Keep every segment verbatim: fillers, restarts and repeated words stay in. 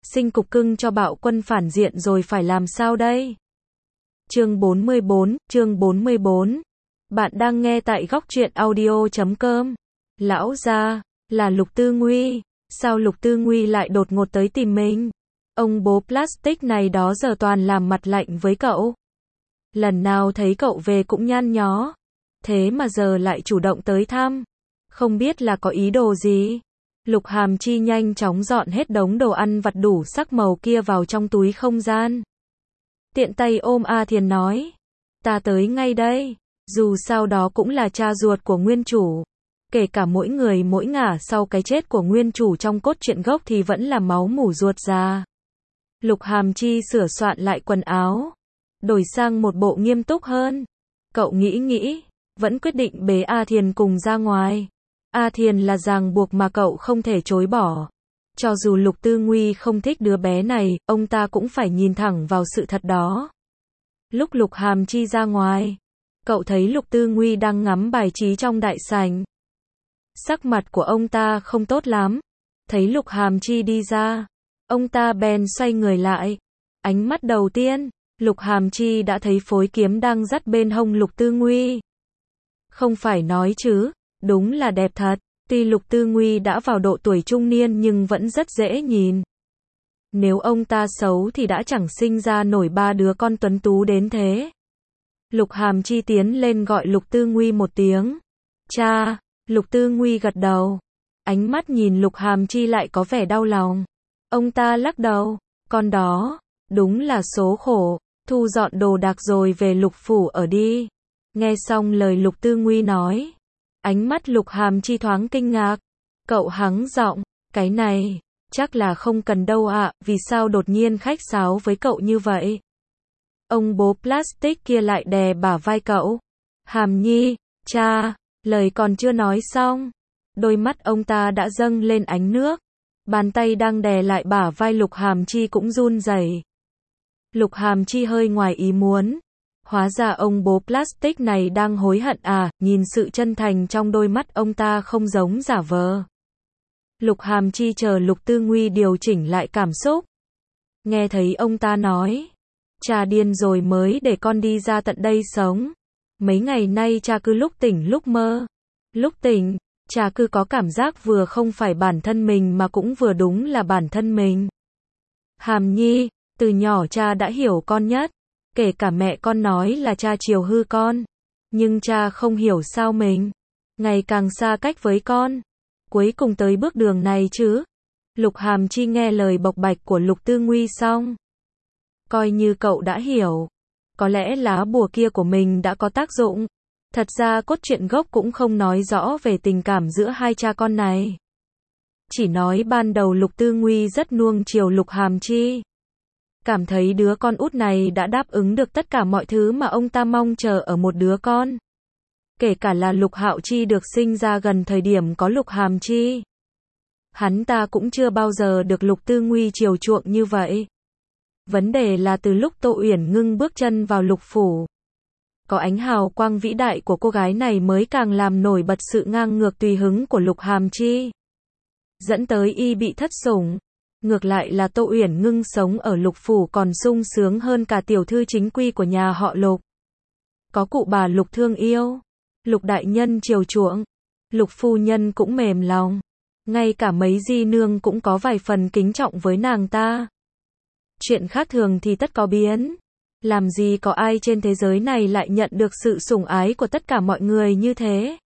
sinh cục cưng cho bạo quân phản diện rồi phải làm sao đây? Chương bốn mươi bốn, chương bốn mươi bốn. Bạn đang nghe tại góc truyện audio chấm com. Lão gia, là Lục Tư Nguy. Sao Lục Tư Nguy lại đột ngột tới tìm mình? Ông bố plastic này đó giờ toàn làm mặt lạnh với cậu. Lần nào thấy cậu về cũng nhăn nhó. Thế mà giờ lại chủ động tới thăm. Không biết là có ý đồ gì? Lục Hàm Chi nhanh chóng dọn hết đống đồ ăn vặt đủ sắc màu kia vào trong túi không gian. Tiện tay ôm A Thiền nói. Ta tới ngay đây. Dù sao đó cũng là cha ruột của nguyên chủ. Kể cả mỗi người mỗi ngả sau cái chết của nguyên chủ trong cốt truyện gốc thì vẫn là máu mủ ruột già. Lục Hàm Chi sửa soạn lại quần áo. Đổi sang một bộ nghiêm túc hơn. Cậu nghĩ nghĩ. Vẫn quyết định bế A Thiền cùng ra ngoài. A Thiền là ràng buộc mà cậu không thể chối bỏ. Cho dù Lục Tư Nguy không thích đứa bé này, ông ta cũng phải nhìn thẳng vào sự thật đó. Lúc Lục Hàm Chi ra ngoài, cậu thấy Lục Tư Nguy đang ngắm bài trí trong đại sảnh. Sắc mặt của ông ta không tốt lắm. Thấy Lục Hàm Chi đi ra, ông ta bèn xoay người lại. Ánh mắt đầu tiên, Lục Hàm Chi đã thấy phối kiếm đang dắt bên hông Lục Tư Nguy. Không phải nói chứ, đúng là đẹp thật. Tuy Lục Tư Nguy đã vào độ tuổi trung niên nhưng vẫn rất dễ nhìn. Nếu ông ta xấu thì đã chẳng sinh ra nổi ba đứa con tuấn tú đến thế. Lục Hàm Chi tiến lên gọi Lục Tư Nguy một tiếng. Cha, Lục Tư Nguy gật đầu. Ánh mắt nhìn Lục Hàm Chi lại có vẻ đau lòng. Ông ta lắc đầu. Con đó, đúng là số khổ. Thu dọn đồ đạc rồi về Lục phủ ở đi. Nghe xong lời Lục Tư Nguy nói. Ánh mắt Lục Hàm Chi thoáng kinh ngạc. Cậu hắng giọng. Cái này, chắc là không cần đâu ạ, vì sao đột nhiên khách sáo với cậu như vậy? Ông bố plastic kia lại đè bả vai cậu. Hàm Nhi, cha, lời còn chưa nói xong. Đôi mắt ông ta đã dâng lên ánh nước. Bàn tay đang đè lại bả vai Lục Hàm Chi cũng run rẩy. Lục Hàm Chi hơi ngoài ý muốn. Hóa ra ông bố plastic này đang hối hận à, nhìn sự chân thành trong đôi mắt ông ta không giống giả vờ. Lục Hàm Chi chờ Lục Tư Nguy điều chỉnh lại cảm xúc. Nghe thấy ông ta nói. Cha điên rồi mới để con đi ra tận đây sống. Mấy ngày nay cha cứ lúc tỉnh lúc mơ. Lúc tỉnh, cha cứ có cảm giác vừa không phải bản thân mình mà cũng vừa đúng là bản thân mình. Hàm Nhi, từ nhỏ cha đã hiểu con nhất. Kể cả mẹ con nói là cha chiều hư con. Nhưng cha không hiểu sao mình ngày càng xa cách với con. Cuối cùng tới bước đường này chứ. Lục Hàm Chi nghe lời bộc bạch của Lục Tư Nguy xong. Coi như cậu đã hiểu. Có lẽ lá bùa kia của mình đã có tác dụng. Thật ra cốt truyện gốc cũng không nói rõ về tình cảm giữa hai cha con này. Chỉ nói ban đầu Lục Tư Nguy rất nuông chiều Lục Hàm Chi. Cảm thấy đứa con út này đã đáp ứng được tất cả mọi thứ mà ông ta mong chờ ở một đứa con. Kể cả là Lục Hạo Chi được sinh ra gần thời điểm có Lục Hàm Chi. Hắn ta cũng chưa bao giờ được Lục Tư Nguy chiều chuộng như vậy. Vấn đề là từ lúc Tô Uyển Ngưng bước chân vào Lục phủ. Có ánh hào quang vĩ đại của cô gái này mới càng làm nổi bật sự ngang ngược tùy hứng của Lục Hàm Chi. Dẫn tới y bị thất sủng. Ngược lại là Tô Uyển Ngưng sống ở Lục phủ còn sung sướng hơn cả tiểu thư chính quy của nhà họ Lục. Có cụ bà Lục thương yêu. Lục đại nhân chiều chuộng. Lục phu nhân cũng mềm lòng. Ngay cả mấy di nương cũng có vài phần kính trọng với nàng ta. Chuyện khác thường thì tất có biến. Làm gì có ai trên thế giới này lại nhận được sự sủng ái của tất cả mọi người như thế.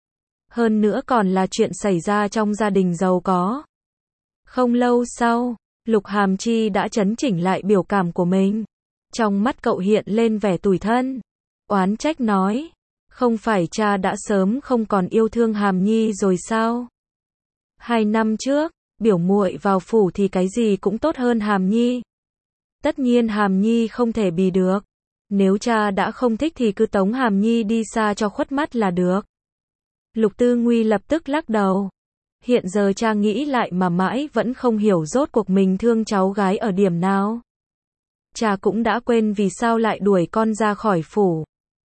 Hơn nữa còn là chuyện xảy ra trong gia đình giàu có. Không lâu sau, Lục Hàm Chi đã chấn chỉnh lại biểu cảm của mình. Trong mắt cậu hiện lên vẻ tủi thân. Oán trách nói. Không phải cha đã sớm không còn yêu thương Hàm Nhi rồi sao? Hai năm trước, biểu muội vào phủ thì cái gì cũng tốt hơn Hàm Nhi. Tất nhiên Hàm Nhi không thể bì được. Nếu cha đã không thích thì cứ tống Hàm Nhi đi xa cho khuất mắt là được. Lục Tư Nguy lập tức lắc đầu. Hiện giờ cha nghĩ lại mà mãi vẫn không hiểu rốt cuộc mình thương cháu gái ở điểm nào. Cha cũng đã quên vì sao lại đuổi con ra khỏi phủ.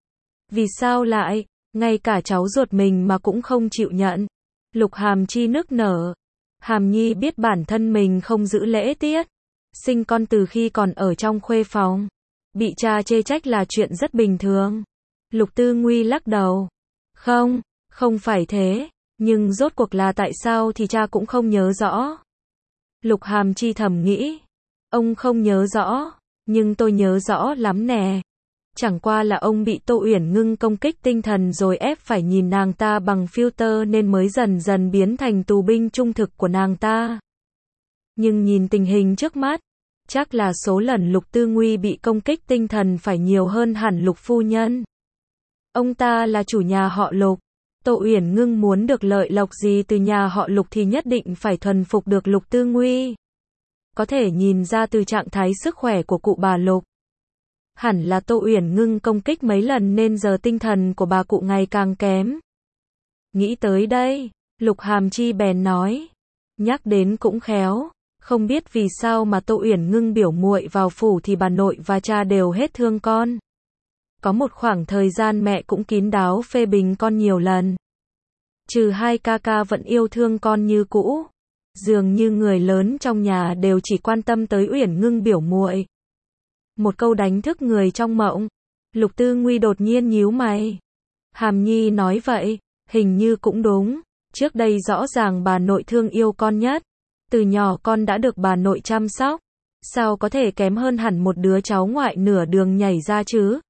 Vì sao lại, ngay cả cháu ruột mình mà cũng không chịu nhận. Lục Hàm Chi nức nở. Hàm Nhi biết bản thân mình không giữ lễ tiết. Sinh con từ khi còn ở trong khuê phòng. Bị cha chê trách là chuyện rất bình thường. Lục Tư Nguy lắc đầu. Không, không phải thế. Nhưng rốt cuộc là tại sao thì cha cũng không nhớ rõ. Lục Hàm Chi thầm nghĩ. Ông không nhớ rõ, nhưng tôi nhớ rõ lắm nè. Chẳng qua là ông bị Tô Uyển Ngưng công kích tinh thần rồi ép phải nhìn nàng ta bằng filter nên mới dần dần biến thành tù binh trung thực của nàng ta. Nhưng nhìn tình hình trước mắt, chắc là số lần Lục Tư Nguy bị công kích tinh thần phải nhiều hơn hẳn Lục phu nhân. Ông ta là chủ nhà họ Lục. Tô Uyển Ngưng muốn được lợi lộc gì từ nhà họ Lục thì nhất định phải thuần phục được Lục Tư Nguy. Có thể nhìn ra từ trạng thái sức khỏe của cụ bà Lục. Hẳn là Tô Uyển Ngưng công kích mấy lần nên giờ tinh thần của bà cụ ngày càng kém. Nghĩ tới đây, Lục Hàm Chi bèn nói. Nhắc đến cũng khéo, không biết vì sao mà Tô Uyển Ngưng biểu muội vào phủ thì bà nội và cha đều hết thương con. Có một khoảng thời gian mẹ cũng kín đáo phê bình con nhiều lần. Trừ hai ca ca vẫn yêu thương con như cũ. Dường như người lớn trong nhà đều chỉ quan tâm tới Uyển Ngưng biểu muội. Một câu đánh thức người trong mộng. Lục Tư Nguy đột nhiên nhíu mày. Hàm Nhi nói vậy, hình như cũng đúng. Trước đây rõ ràng bà nội thương yêu con nhất. Từ nhỏ con đã được bà nội chăm sóc. Sao có thể kém hơn hẳn một đứa cháu ngoại nửa đường nhảy ra chứ?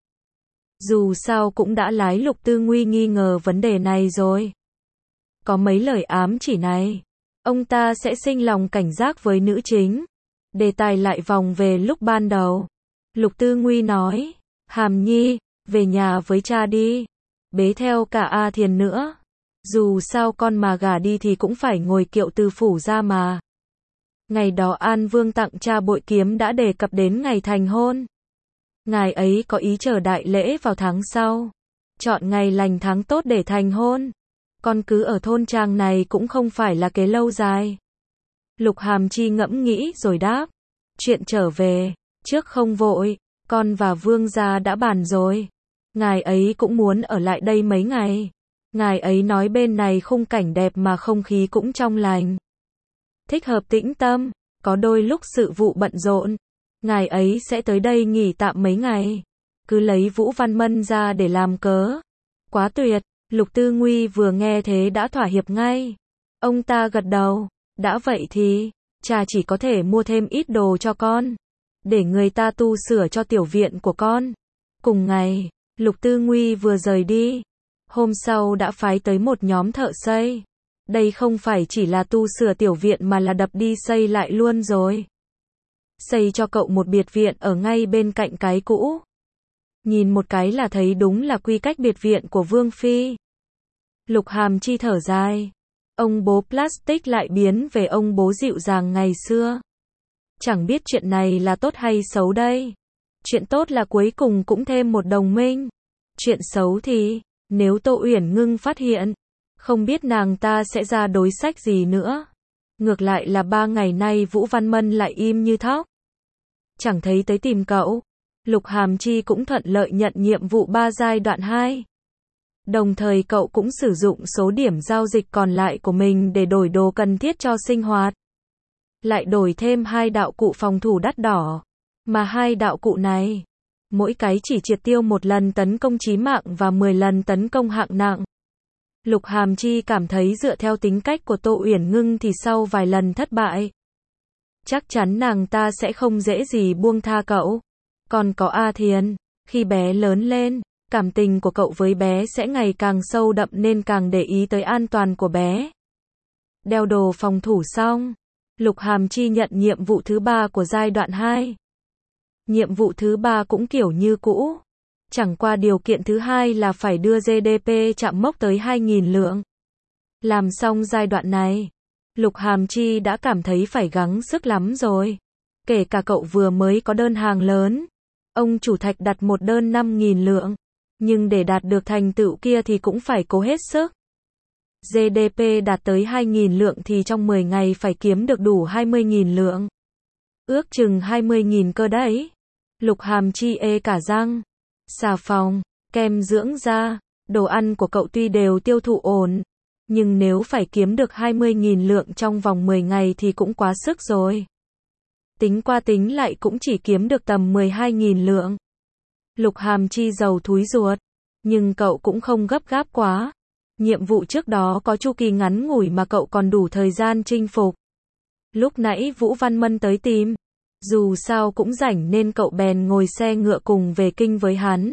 Dù sao cũng đã lái Lục Tư Nguy nghi ngờ vấn đề này rồi. Có mấy lời ám chỉ này, ông ta sẽ sinh lòng cảnh giác với nữ chính. Đề tài lại vòng về lúc ban đầu. Lục Tư Nguy nói, Hàm Nhi, về nhà với cha đi. Bế theo cả A Thiền nữa. Dù sao con mà gả đi thì cũng phải ngồi kiệu từ phủ ra mà. Ngày đó An Vương tặng cha bội kiếm đã đề cập đến ngày thành hôn. Ngài ấy có ý chờ đại lễ vào tháng sau. Chọn ngày lành tháng tốt để thành hôn. Con cứ ở thôn trang này cũng không phải là kế lâu dài. Lục Hàm Chi ngẫm nghĩ rồi đáp. Chuyện trở về, trước không vội, con và Vương gia đã bàn rồi. Ngài ấy cũng muốn ở lại đây mấy ngày. Ngài ấy nói bên này khung cảnh đẹp mà không khí cũng trong lành. Thích hợp tĩnh tâm, có đôi lúc sự vụ bận rộn. Ngài ấy sẽ tới đây nghỉ tạm mấy ngày. Cứ lấy Vũ Văn Mân ra để làm cớ. Quá tuyệt, Lục Tư Nguy vừa nghe thế đã thỏa hiệp ngay. Ông ta gật đầu, đã vậy thì, cha chỉ có thể mua thêm ít đồ cho con. Để người ta tu sửa cho tiểu viện của con. Cùng ngày, Lục Tư Nguy vừa rời đi. Hôm sau đã phái tới một nhóm thợ xây. Đây không phải chỉ là tu sửa tiểu viện mà là đập đi xây lại luôn rồi. Xây cho cậu một biệt viện ở ngay bên cạnh cái cũ. Nhìn một cái là thấy đúng là quy cách biệt viện của Vương Phi. Lục Hàm Chi thở dài. Ông bố plastic lại biến về ông bố dịu dàng ngày xưa. Chẳng biết chuyện này là tốt hay xấu đây. Chuyện tốt là cuối cùng cũng thêm một đồng minh. Chuyện xấu thì, nếu Tô Uyển Ngưng phát hiện, không biết nàng ta sẽ ra đối sách gì nữa. Ngược lại là ba ngày nay Vũ Văn Mân lại im như thóc. Chẳng thấy tới tìm cậu. Lục Hàm Chi cũng thuận lợi nhận nhiệm vụ ba giai đoạn hai. Đồng thời cậu cũng sử dụng số điểm giao dịch còn lại của mình để đổi đồ cần thiết cho sinh hoạt. Lại đổi thêm hai đạo cụ phòng thủ đắt đỏ. Mà hai đạo cụ này, mỗi cái chỉ triệt tiêu một lần tấn công chí mạng và mười lần tấn công hạng nặng. Lục Hàm Chi cảm thấy dựa theo tính cách của Tô Uyển Ngưng thì sau vài lần thất bại, chắc chắn nàng ta sẽ không dễ gì buông tha cậu. Còn có A Thiền, khi bé lớn lên, cảm tình của cậu với bé sẽ ngày càng sâu đậm nên càng để ý tới an toàn của bé. Đeo đồ phòng thủ xong, Lục Hàm Chi nhận nhiệm vụ thứ ba của giai đoạn hai. Nhiệm vụ thứ ba cũng kiểu như cũ. Chẳng qua điều kiện thứ hai là phải đưa giê đê pê chạm mốc tới hai nghìn lượng. Làm xong giai đoạn này, Lục Hàm Chi đã cảm thấy phải gắng sức lắm rồi. Kể cả cậu vừa mới có đơn hàng lớn. Ông chủ Thạch đặt một đơn năm nghìn lượng. Nhưng để đạt được thành tựu kia thì cũng phải cố hết sức. giê đê pê đạt tới hai nghìn lượng thì trong mười ngày phải kiếm được đủ hai mươi nghìn lượng. Ước chừng hai mươi nghìn cơ đấy. Lục Hàm Chi ê cả răng. Xà phòng, kem dưỡng da, đồ ăn của cậu tuy đều tiêu thụ ổn. Nhưng nếu phải kiếm được hai mươi nghìn lượng trong vòng mười ngày thì cũng quá sức rồi. tính qua tính lại cũng chỉ kiếm được tầm mười hai nghìn lượng. Lục Hàm Chi giàu thúi ruột, nhưng cậu cũng không gấp gáp quá. Nhiệm vụ trước đó có chu kỳ ngắn ngủi mà cậu còn đủ thời gian chinh phục. Lúc nãy Vũ Văn Mân tới tìm, dù sao cũng rảnh nên cậu bèn ngồi xe ngựa cùng về kinh với hắn.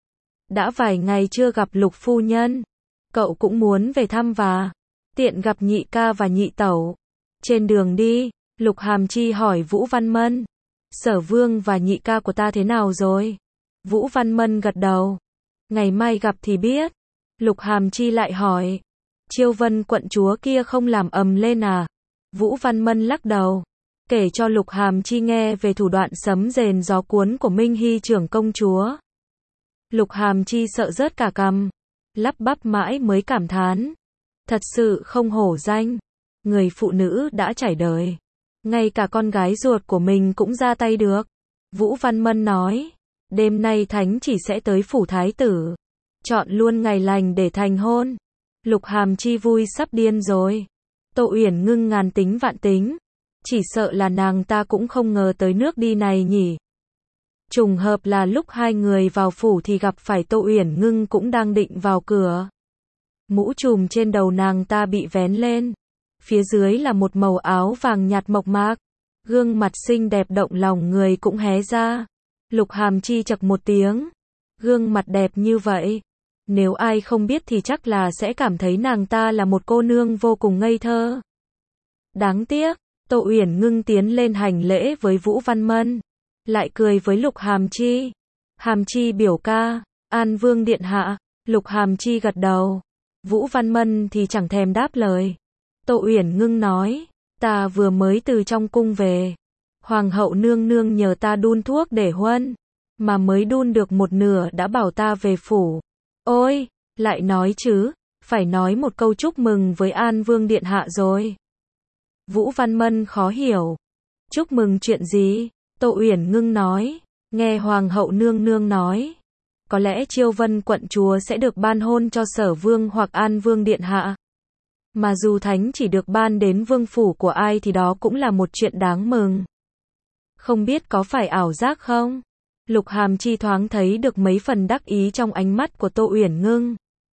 Đã vài ngày chưa gặp Lục phu nhân, cậu cũng muốn về thăm và tiện gặp nhị ca và nhị tẩu. Trên đường đi, Lục Hàm Chi hỏi Vũ Văn Mân, Sở Vương và nhị ca của ta thế nào rồi? Vũ Văn Mân gật đầu. Ngày mai gặp thì biết. Lục Hàm Chi lại hỏi, Chiêu Vân quận chúa kia không làm ầm lên à? Vũ Văn Mân lắc đầu, kể cho Lục Hàm Chi nghe về thủ đoạn sấm rền gió cuốn của Minh Hy trưởng công chúa. Lục Hàm Chi sợ rớt cả cằm, lắp bắp mãi mới cảm thán, thật sự không hổ danh, người phụ nữ đã trải đời, ngay cả con gái ruột của mình cũng ra tay được. Vũ Văn Mân nói, đêm nay thánh chỉ sẽ tới phủ thái tử, chọn luôn ngày lành để thành hôn. Lục Hàm Chi vui sắp điên rồi. Tô Uyển Ngưng ngàn tính vạn tính, chỉ sợ là nàng ta cũng không ngờ tới nước đi này nhỉ. Trùng hợp là lúc hai người vào phủ thì gặp phải Tô Uyển Ngưng cũng đang định vào cửa. Mũ trùm trên đầu nàng ta bị vén lên, phía dưới là một màu áo vàng nhạt mộc mạc, gương mặt xinh đẹp động lòng người cũng hé ra. Lục Hàm Chi chậc một tiếng, gương mặt đẹp như vậy, nếu ai không biết thì chắc là sẽ cảm thấy nàng ta là một cô nương vô cùng ngây thơ. Đáng tiếc, Tô Uyển Ngưng tiến lên hành lễ với Vũ Văn Mân, lại cười với Lục Hàm Chi. Hàm Chi biểu ca, An Vương điện hạ. Lục Hàm Chi gật đầu. Vũ Văn Mân thì chẳng thèm đáp lời. Tô Uyển Ngưng nói, ta vừa mới từ trong cung về. Hoàng hậu nương nương nhờ ta đun thuốc để huân, mà mới đun được một nửa đã bảo ta về phủ. Ôi, lại nói chứ, phải nói một câu chúc mừng với An Vương điện hạ rồi. Vũ Văn Mân khó hiểu. Chúc mừng chuyện gì? Tô Uyển Ngưng nói, nghe Hoàng hậu nương nương nói, có lẽ Chiêu Vân quận chúa sẽ được ban hôn cho Sở Vương hoặc An Vương điện hạ. Mà dù thánh chỉ được ban đến vương phủ của ai thì đó cũng là một chuyện đáng mừng. Không biết có phải ảo giác không? Lục Hàm Chi thoáng thấy được mấy phần đắc ý trong ánh mắt của Tô Uyển Ngưng.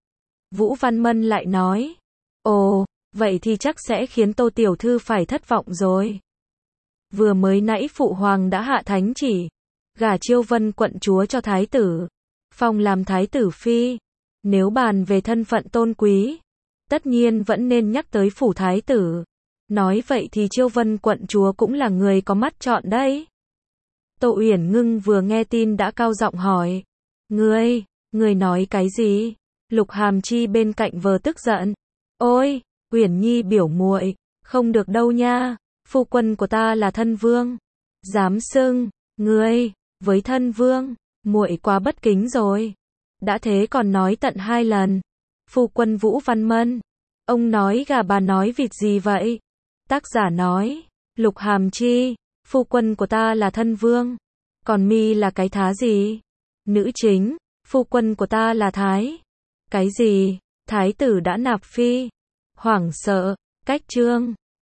Vũ Văn Mân lại nói, ồ, vậy thì chắc sẽ khiến Tô tiểu thư phải thất vọng rồi. Vừa mới nãy phụ hoàng đã hạ thánh chỉ, gả Chiêu Vân quận chúa cho thái tử, phong làm thái tử phi. Nếu bàn về thân phận tôn quý, tất nhiên vẫn nên nhắc tới phủ thái tử. Nói vậy thì Chiêu Vân quận chúa cũng là người có mắt chọn đấy. Tô Uyển Ngưng vừa nghe tin đã cao giọng hỏi, Ngươi, ngươi nói cái gì? Lục Hàm Chi bên cạnh vờ tức giận, ôi, Uyển Nhi biểu muội, không được đâu nha, phu quân của ta là thân vương, dám xưng, ngươi, với thân vương, muội quá bất kính rồi. Đã thế còn nói tận hai lần. Phu quân Vũ Văn Mân, ông nói gà bà nói vịt gì vậy? Tác giả nói, Lục Hàm Chi, phu quân của ta là thân vương, còn mi là cái thá gì? Nữ chính, phu quân của ta là thái. Cái gì? Thái tử đã nạp phi. Hoảng sợ, cách chương.